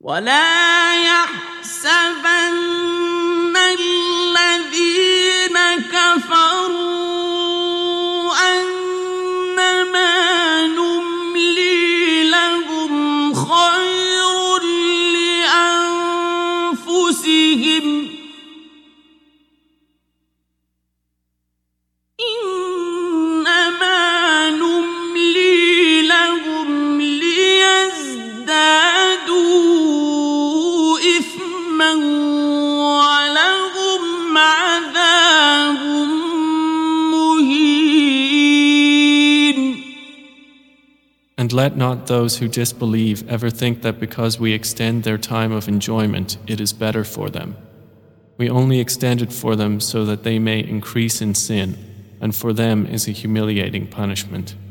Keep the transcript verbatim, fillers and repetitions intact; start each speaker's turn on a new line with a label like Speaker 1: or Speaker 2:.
Speaker 1: ولا يحسبن الذين كفروا أنما نملي لهم خير لأنفسهم إنما نملي لهم ليزدادوا إثما ولهم عذاب مهين.
Speaker 2: And let not those who disbelieve ever think that because we extend their time of enjoyment, it is better for them. We only extend it for them so that they may increase in sin, and for them is a humiliating punishment.